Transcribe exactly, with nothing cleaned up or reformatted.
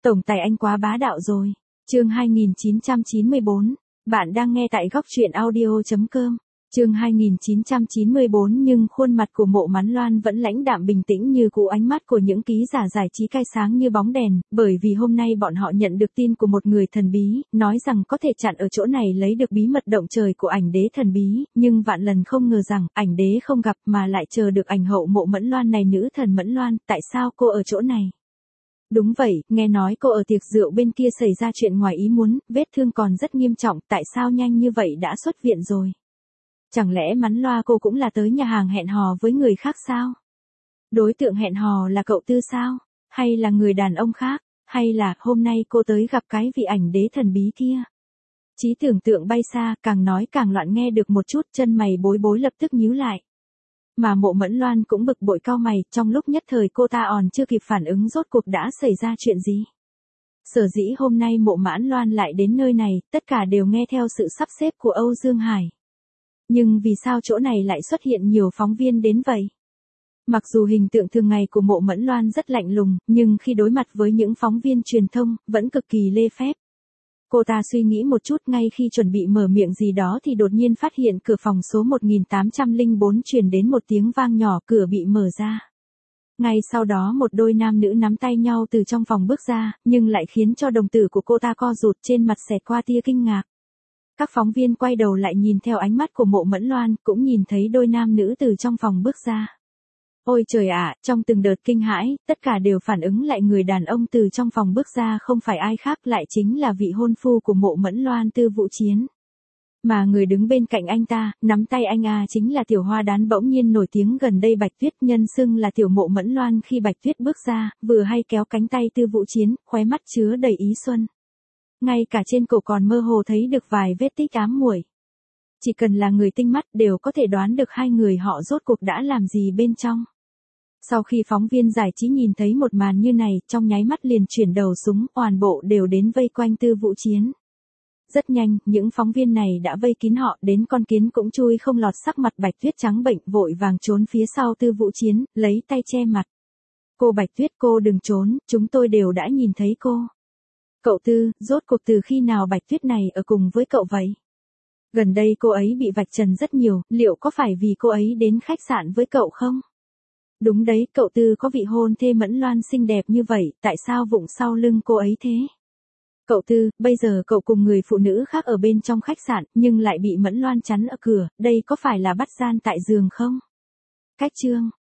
Tổng tài anh quá bá đạo rồi. Chương hai nghìn chín trăm chín mươi bốn. Bạn đang nghe tại góc truyện audio chấm com. Chương hai nghìn chín trăm chín mươi bốn nhưng khuôn mặt của Mộ Mãn Loan vẫn lãnh đạm bình tĩnh như cũ, ánh mắt của những ký giả giải trí cay sáng như bóng đèn, bởi vì hôm nay bọn họ nhận được tin của một người thần bí, nói rằng có thể chặn ở chỗ này lấy được bí mật động trời của ảnh đế thần bí, nhưng vạn lần không ngờ rằng ảnh đế không gặp mà lại chờ được ảnh hậu Mộ Mãn Loan này. Nữ thần Mãn Loan, tại sao cô ở chỗ này? Đúng vậy, nghe nói cô ở tiệc rượu bên kia xảy ra chuyện ngoài ý muốn, vết thương còn rất nghiêm trọng, tại sao nhanh như vậy đã xuất viện rồi? Chẳng lẽ Mãn Loa cô cũng là tới nhà hàng hẹn hò với người khác sao? Đối tượng hẹn hò là cậu Tư sao? Hay là người đàn ông khác? Hay là hôm nay cô tới gặp cái vị ảnh đế thần bí kia? Trí tưởng tượng bay xa, càng nói càng loạn, nghe được một chút chân mày bối bối lập tức nhíu lại. Mà Mộ Mãn Loan cũng bực bội cau mày, trong lúc nhất thời cô ta còn chưa kịp phản ứng rốt cuộc đã xảy ra chuyện gì. Sở dĩ hôm nay Mộ Mãn Loan lại đến nơi này, tất cả đều nghe theo sự sắp xếp của Âu Dương Hải. Nhưng vì sao chỗ này lại xuất hiện nhiều phóng viên đến vậy? Mặc dù hình tượng thường ngày của Mộ Mãn Loan rất lạnh lùng, nhưng khi đối mặt với những phóng viên truyền thông, vẫn cực kỳ lê phép. Cô ta suy nghĩ một chút, ngay khi chuẩn bị mở miệng gì đó thì đột nhiên phát hiện cửa phòng số một nghìn tám trăm lẻ bốn truyền đến một tiếng vang nhỏ, cửa bị mở ra. Ngay sau đó một đôi nam nữ nắm tay nhau từ trong phòng bước ra, nhưng lại khiến cho đồng tử của cô ta co rụt, trên mặt xẹt qua tia kinh ngạc. Các phóng viên quay đầu lại nhìn theo ánh mắt của Mộ Mãn Loan, cũng nhìn thấy đôi nam nữ từ trong phòng bước ra. Ôi trời ạ, trong từng đợt kinh hãi, tất cả đều phản ứng lại, người đàn ông từ trong phòng bước ra không phải ai khác, lại chính là vị hôn phu của Mộ Mãn Loan, Tư Vũ Chiến. Mà người đứng bên cạnh anh ta, nắm tay anh a chính là tiểu hoa đán bỗng nhiên nổi tiếng gần đây Bạch Tuyết, nhân xưng là tiểu Mộ Mãn Loan. Khi Bạch Tuyết bước ra, vừa hay kéo cánh tay Tư Vũ Chiến, khóe mắt chứa đầy ý xuân. Ngay cả trên cổ còn mơ hồ thấy được vài vết tích ám muội. Chỉ cần là người tinh mắt đều có thể đoán được hai người họ rốt cuộc đã làm gì bên trong. Sau khi phóng viên giải trí nhìn thấy một màn như này, trong nháy mắt liền chuyển đầu súng, toàn bộ đều đến vây quanh Tư Vũ Chiến. Rất nhanh, những phóng viên này đã vây kín họ, đến con kiến cũng chui không lọt. Sắc mặt Bạch Tuyết trắng bệnh, vội vàng trốn phía sau Tư Vũ Chiến, lấy tay che mặt. Cô Bạch Tuyết, cô đừng trốn, chúng tôi đều đã nhìn thấy cô. Cậu Tư, rốt cuộc từ khi nào Bạch Tuyết này ở cùng với cậu vậy? Gần đây cô ấy bị vạch trần rất nhiều, liệu có phải vì cô ấy đến khách sạn với cậu không? Đúng đấy, cậu Tư có vị hôn thê Mãn Loan xinh đẹp như vậy, tại sao vụng sau lưng cô ấy thế? Cậu Tư, bây giờ cậu cùng người phụ nữ khác ở bên trong khách sạn, nhưng lại bị Mãn Loan chắn ở cửa, đây có phải là bắt gian tại giường không? Cách chương.